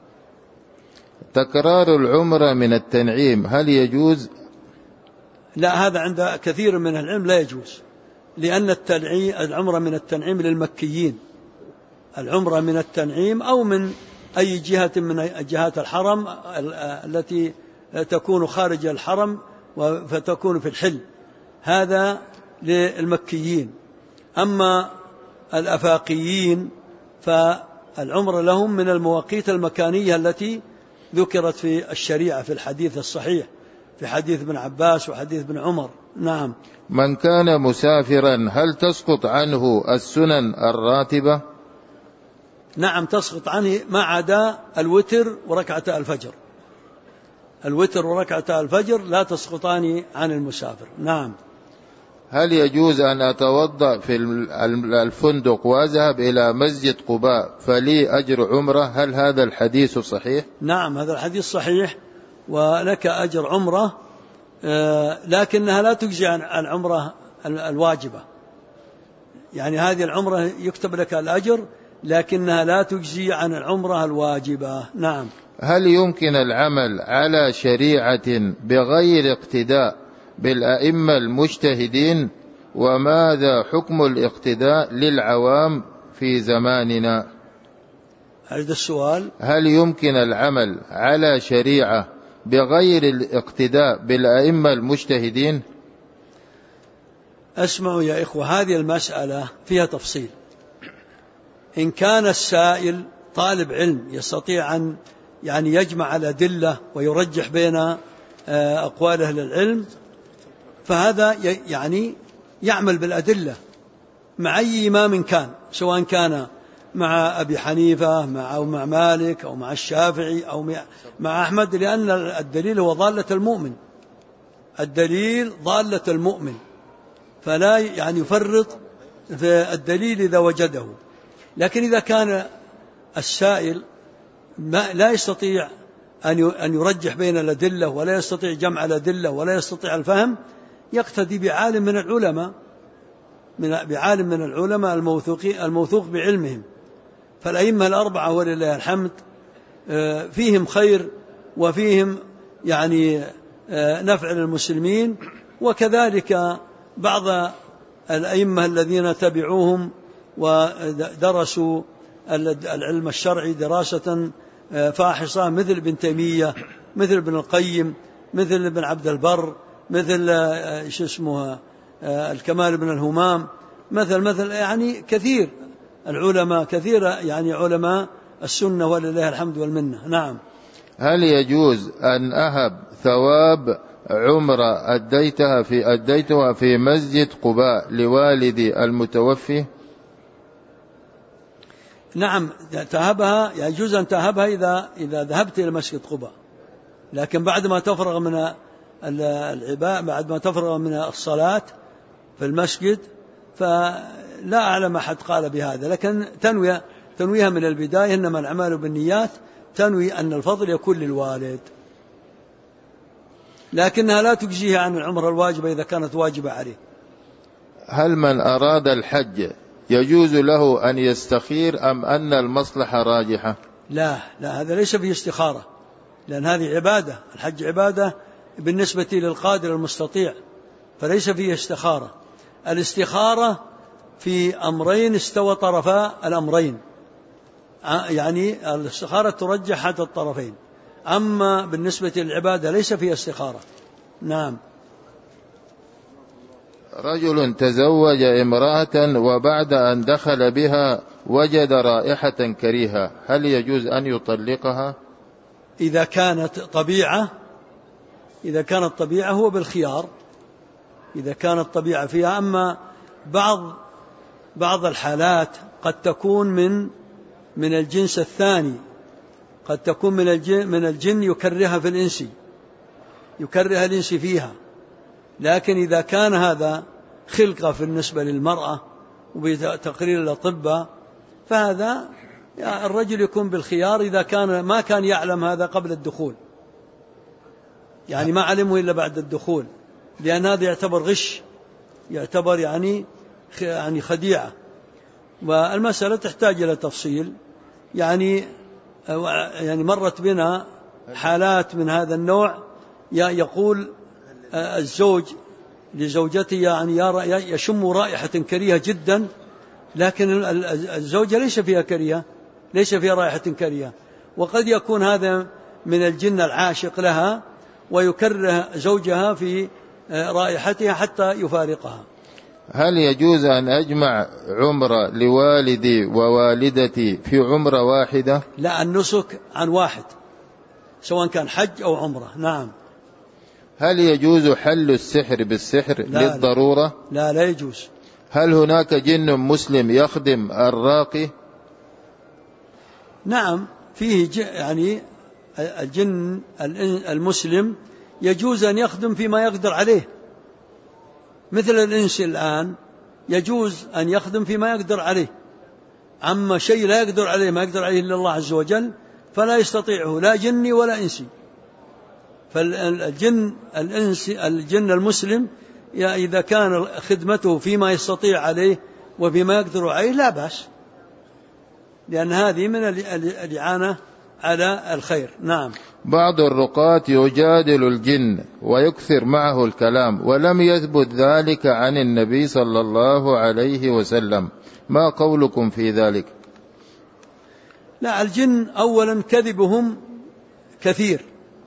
تكرار العمرة من التنعيم هل يجوز؟ لا، هذا عند كثير من العلم لا يجوز، لأن العمرة من التنعيم للمكيين. العمرة من التنعيم أو من أي جهة من جهات الحرم التي تكون خارج الحرم فتكون في الحل، هذا للمكيين. أما الأفاقيين فالعمرة لهم من المواقيت المكانية التي ذكرت في الشريعة في الحديث الصحيح، في حديث ابن عباس وحديث ابن عمر. نعم. من كان مسافرا هل تسقط عنه السنن الراتبة؟ نعم تسقط عنه، ما عدا الوتر وركعة الفجر. الوتر وركعة الفجر لا تسقطان عن المسافر. نعم. هل يجوز أن أتوضأ في الفندق وأذهب إلى مسجد قباء فلي أجر عمرة؟ هل هذا الحديث صحيح؟ نعم هذا الحديث صحيح، ولك أجر عمرة، لكنها لا تجزي عن العمرة الواجبة. يعني هذه العمرة يكتب لك الأجر، لكنها لا تجزي عن العمرة الواجبة. نعم. هل يمكن العمل على شريعة بغير اقتداء بالأئمة المجتهدين؟ وماذا حكم الاقتداء للعوام في زماننا؟ هذا السؤال. هل يمكن العمل على شريعة بغير الاقتداء بالأئمة المجتهدين؟ اسمعوا يا إخوة، هذه المسألة فيها تفصيل. إن كان السائل طالب علم يستطيع أن يعني يجمع الأدلة ويرجح بين أقوال أهل العلم، فهذا يعني يعمل بالأدلة مع أي إمام كان، سواء كان مع أبي حنيفة أو مع مالك أو مع الشافعي أو مع أحمد، لأن الدليل هو ضالة المؤمن. الدليل ضالة المؤمن، فلا يعني يفرط في الدليل إذا وجده. لكن إذا كان السائل لا يستطيع أن يرجح بين الأدلة، ولا يستطيع جمع الأدلة، ولا يستطيع الفهم، يقتدي بعالم من العلماء الموثوق بعلمهم. فالأئمة الأربعة ولله الحمد فيهم خير وفيهم يعني نفع للمسلمين، وكذلك بعض الأئمة الذين تبعوهم ودرسوا العلم الشرعي دراسة فاحصة، مثل ابن تيمية، مثل ابن القيم، مثل ابن عبد البر، مثل الكمال بن الهمام، مثل يعني كثير العلماء، كثير يعني علماء السنة ولله الحمد والمنة. نعم. هل يجوز أن أهب ثواب عمرة أديتها في مسجد قباء لوالدي المتوفي؟ نعم تهبها، يجوز أن تهبها إذا ذهبت إلى مسجد قباء، لكن بعد ما تفرغ من العباء، بعد ما تفرغ من الصلاة في المسجد، فلا أعلم أحد قال بهذا، لكن تنويها من البداية، إنما الأعمال بالنيات، تنوي أن الفضل يكون للوالد، لكنها لا تجزيه عن العمرة الواجبة إذا كانت واجبة عليه. هل من أراد الحج يجوز له أن يستخير أم أن المصلحة راجحة؟ لا هذا ليس فيه استخارة، لأن هذه عبادة، الحج عبادة بالنسبة للقادر المستطيع، فليس فيه استخارة. الاستخارة في أمرين استوى طرفا الأمرين، يعني الاستخارة ترجح أحد الطرفين، أما بالنسبة للعبادة ليس فيها استخارة. نعم. رجل تزوج امرأة وبعد أن دخل بها وجد رائحة كريهة، هل يجوز أن يطلقها؟ إذا كانت طبيعة هو بالخيار، إذا كانت طبيعة فيها. أما بعض الحالات قد تكون من الجنس الثاني، قد تكون من الجن يكرهها في الإنس، يكره الإنس فيها، لكن إذا كان هذا خلقة في النسبة للمرأة وبتقرير الأطباء، فهذا الرجل يكون بالخيار إذا ما كان يعلم هذا قبل الدخول، يعني ما علمه إلا بعد الدخول، لأن هذا يعتبر غش، يعتبر يعني خديعة، والمسألة تحتاج إلى تفصيل. يعني مرت بنا حالات من هذا النوع، يقول الزوج لزوجته يعني يشم رائحة كريهة جدا، لكن الزوجة ليس فيها كريهة، ليس فيها رائحة كريهة، وقد يكون هذا من الجن العاشق لها ويكره زوجها في رائحتها حتى يفارقها. هل يجوز أن أجمع عمرة لوالدي ووالدتي في عمرة واحدة؟ لا، النسك عن واحد سواء كان حج أو عمرة. نعم. هل يجوز حل السحر بالسحر للضرورة؟ لا يجوز. هل هناك جن مسلم يخدم الراقي؟ نعم، فيه يعني الجن المسلم يجوز أن يخدم فيما يقدر عليه، مثل الإنس الآن يجوز أن يخدم فيما يقدر عليه، أما شيء لا يقدر عليه، ما يقدر عليه إلا الله عز وجل، فلا يستطيعه لا جني ولا إنسي. فالجن المسلم إذا كان خدمته فيما يستطيع عليه وفيما يقدر عليه لا بأس، لأن هذه من الإعانة على الخير. نعم. بعض الرقاة يجادل الجن ويكثر معه الكلام، ولم يثبت ذلك عن النبي صلى الله عليه وسلم، ما قولكم في ذلك؟ لا، الجن أولا كذبهم كثير،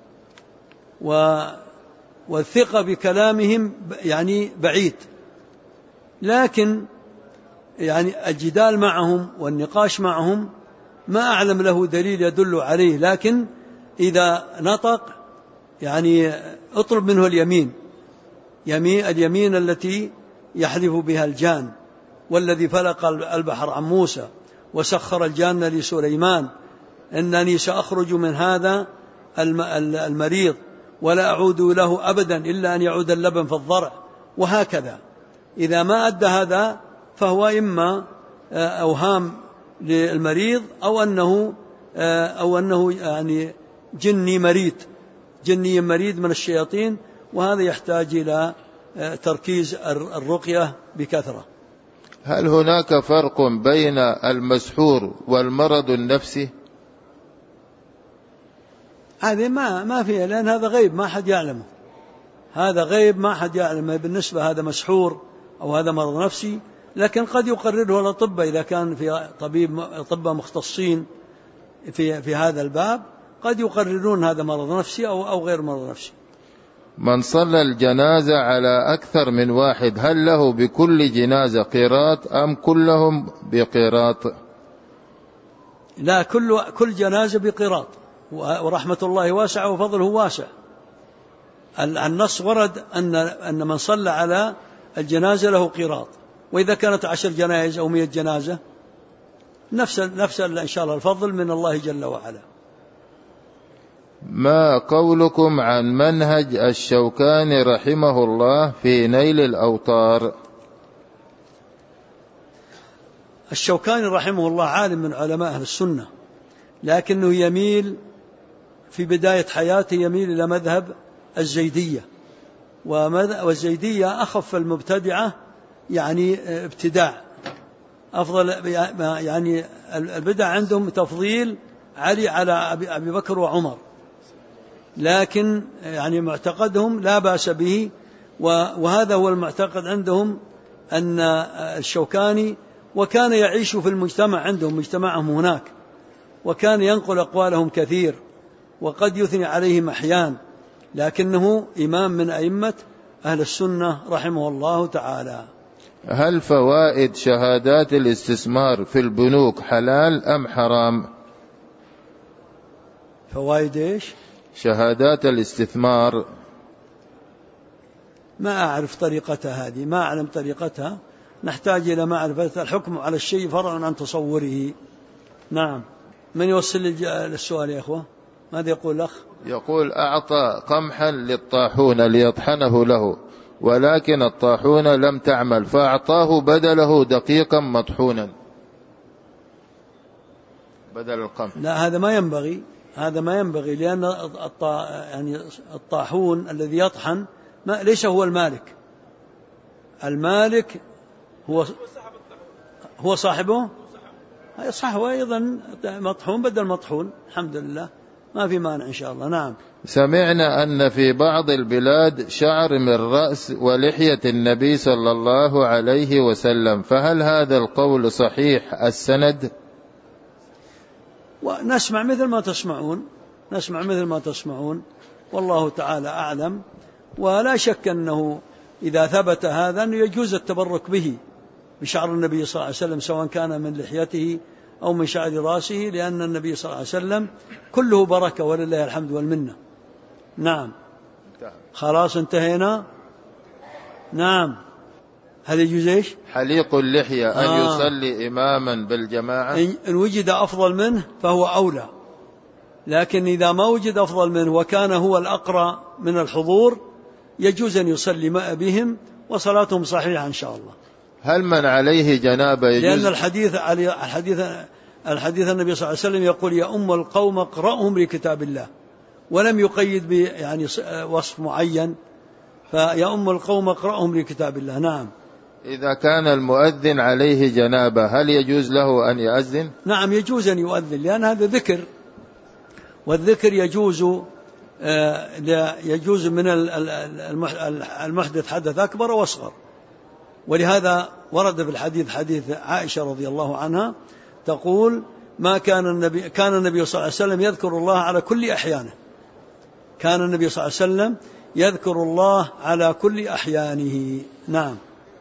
والثقة بكلامهم يعني بعيد، لكن يعني الجدال معهم والنقاش معهم ما أعلم له دليل يدل عليه، لكن إذا نطق يعني اطلب منه اليمين التي يحلف بها الجان، والذي فلق البحر عن موسى وسخر الجان لسليمان، إنني سأخرج من هذا المريض ولا أعود له أبدا إلا أن يعود اللبن في الضرع، وهكذا. إذا ما أدى هذا فهو إما أوهام للمريض أو أنه يعني جني مريض من الشياطين، وهذا يحتاج إلى تركيز الرقية بكثرة. هل هناك فرق بين المسحور والمرض النفسي؟ هذه ما فيها، لأن هذا غيب ما حد يعلمه، هذا غيب ما حد يعلمه. بالنسبة هذا مسحور أو هذا مرض نفسي، لكن قد يقرره الأطباء إذا كان في أطباء مختصين في هذا الباب، قد يقررون هذا مرض نفسي أو غير مرض نفسي. من صلى الجنازة على أكثر من واحد، هل له بكل جنازة قيراط أم كلهم بقيراط؟ لا، كل جنازة بقيراط، ورحمة الله واسعة وفضله واسع. النص ورد أن من صلى على الجنازة له قيراط، وإذا كانت 10 جنائز أو 100 جنازة نفس إن شاء الله الفضل من الله جل وعلا. ما قولكم عن منهج الشوكاني رحمه الله في نيل الأوطار؟ الشوكاني رحمه الله عالم من علماء أهل السنة، لكنه يميل في بداية حياته يميل إلى مذهب الزيدية، والزيدية أخف المبتدعة، يعني ابتداع أفضل، يعني البدع عندهم تفضيل علي على أبي بكر وعمر، لكن يعني معتقدهم لا بأس به، وهذا هو المعتقد عندهم أن الشوكاني وكان يعيش في المجتمع عندهم، مجتمعهم هناك، وكان ينقل أقوالهم كثير وقد يثني عليهم أحيان، لكنه إمام من أئمة أهل السنة رحمه الله تعالى. هل فوائد شهادات الاستثمار في البنوك حلال أم حرام؟ فوائد إيش؟ شهادات الاستثمار. ما أعرف طريقتها هذه، ما أعلم طريقتها، نحتاج إلى معرفة. الحكم على الشيء فرع عن تصوره. نعم. من يوصل للسؤال يا أخوة؟ ماذا يقول الأخ؟ يقول أعطى قمحا للطاحون ليطحنه له، ولكن الطاحون لم تعمل، فأعطاه بدله دقيقا مطحونا بدل القمح. لا، هذا ما ينبغي، هذا ما ينبغي، لأن يعني الطاحون الذي يطحن ليس هو المالك، المالك هو صاحبه، صح، وأيضا مطحون بدل مطحون، الحمد لله، ما في مانع إن شاء الله. نعم. سمعنا أن في بعض البلاد شعر من رأس ولحية النبي صلى الله عليه وسلم، فهل هذا القول صحيح السند؟ ونسمع مثل ما تسمعون، نسمع مثل ما تسمعون، والله تعالى أعلم. ولا شك أنه إذا ثبت هذا أنه يجوز التبرك به بشعر النبي صلى الله عليه وسلم، سواء كان من لحيته أو من شعر رأسه، لأن النبي صلى الله عليه وسلم كله بركة ولله الحمد والمنة. نعم. خلاص انتهينا. نعم. هل يجوز إيش؟ حليق اللحية أن يصلي إماما بالجماعة؟ إن وجد أفضل منه فهو أولى، لكن إذا ما وجد أفضل منه وكان هو الأقرأ من الحضور يجوز أن يصلي بهم وصلاتهم صحيحة إن شاء الله. هل من عليه جنابة يجوز؟ لأن الحديث النبي صلى الله عليه وسلم يقول: يا أم القوم اقرأهم لكتاب الله، ولم يقيد يعني وصف معين، فيا أم القوم اقرأهم لكتاب الله. نعم. إذا كان المؤذن عليه جنابة هل يجوز له أن يؤذن؟ نعم، يجوز أن يؤذن، لأن هذا ذكر، والذكر يجوز من المحدث حدث أكبر وأصغر. ولهذا ورد في الحديث حديث عائشة رضي الله عنها تقول: كان النبي صلى الله عليه وسلم يذكر الله على كل أحيانه، كان النبي صلى الله عليه وسلم يذكر الله على كل أحيانه. نعم.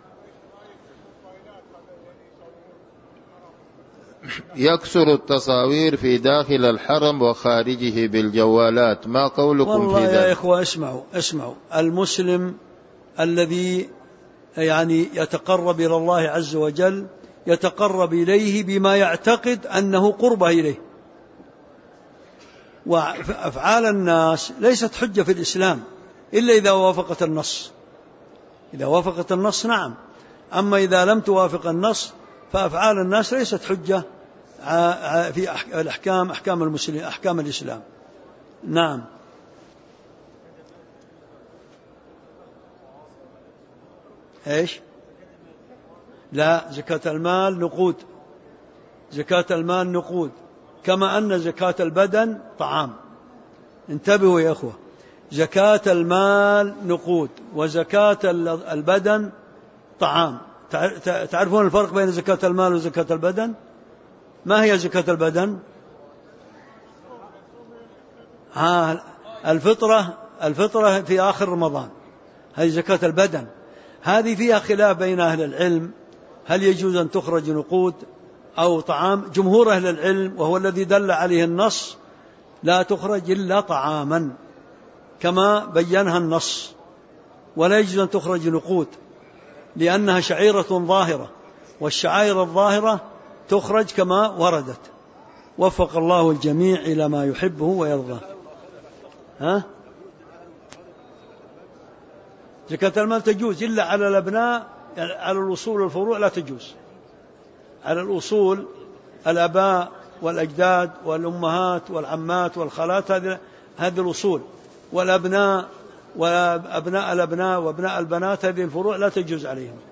يكسر التصاوير في داخل الحرم وخارجه بالجوالات، ما قولكم في ذلك؟ والله يا إخوة اسمعوا، المسلم الذي يعني يتقرب إلى الله عز وجل يتقرب إليه بما يعتقد أنه قرب إليه، وأفعال الناس ليست حجة في الإسلام إلا إذا وافقت النص. إذا وافقت النص نعم، أما إذا لم توافق النص فأفعال الناس ليست حجة في أحكام المسلمين، أحكام الإسلام. نعم. إيش؟ لا، زكاة المال نقود، زكاة المال نقود، كما أن زكاة البدن طعام. انتبهوا يا أخوة، زكاة المال نقود وزكاة البدن طعام. تعرفون الفرق بين زكاة المال وزكاة البدن؟ ما هي زكاة البدن؟ الفطرة في آخر رمضان، هذه زكاة البدن. هذه فيها خلاف بين أهل العلم، هل يجوز أن تخرج نقود أو طعام؟ جمهور أهل العلم وهو الذي دل عليه النص لا تخرج إلا طعاما، كما بينها النص، ولا يجوز أن تخرج نقود لأنها شعيرة ظاهرة، والشعائر الظاهرة تخرج كما وردت. وفق الله الجميع إلى ما يحبه ويرضاه. زكاة المال تجوز إلا على الأبناء، يعني على الأصول والفروع لا تجوز. على الأصول الآباء والأجداد والأمهات والعمات والخالات، هذه الأصول، والأبناء وأبناء الأبناء وأبناء البنات هذه الفروع لا تجوز عليهم.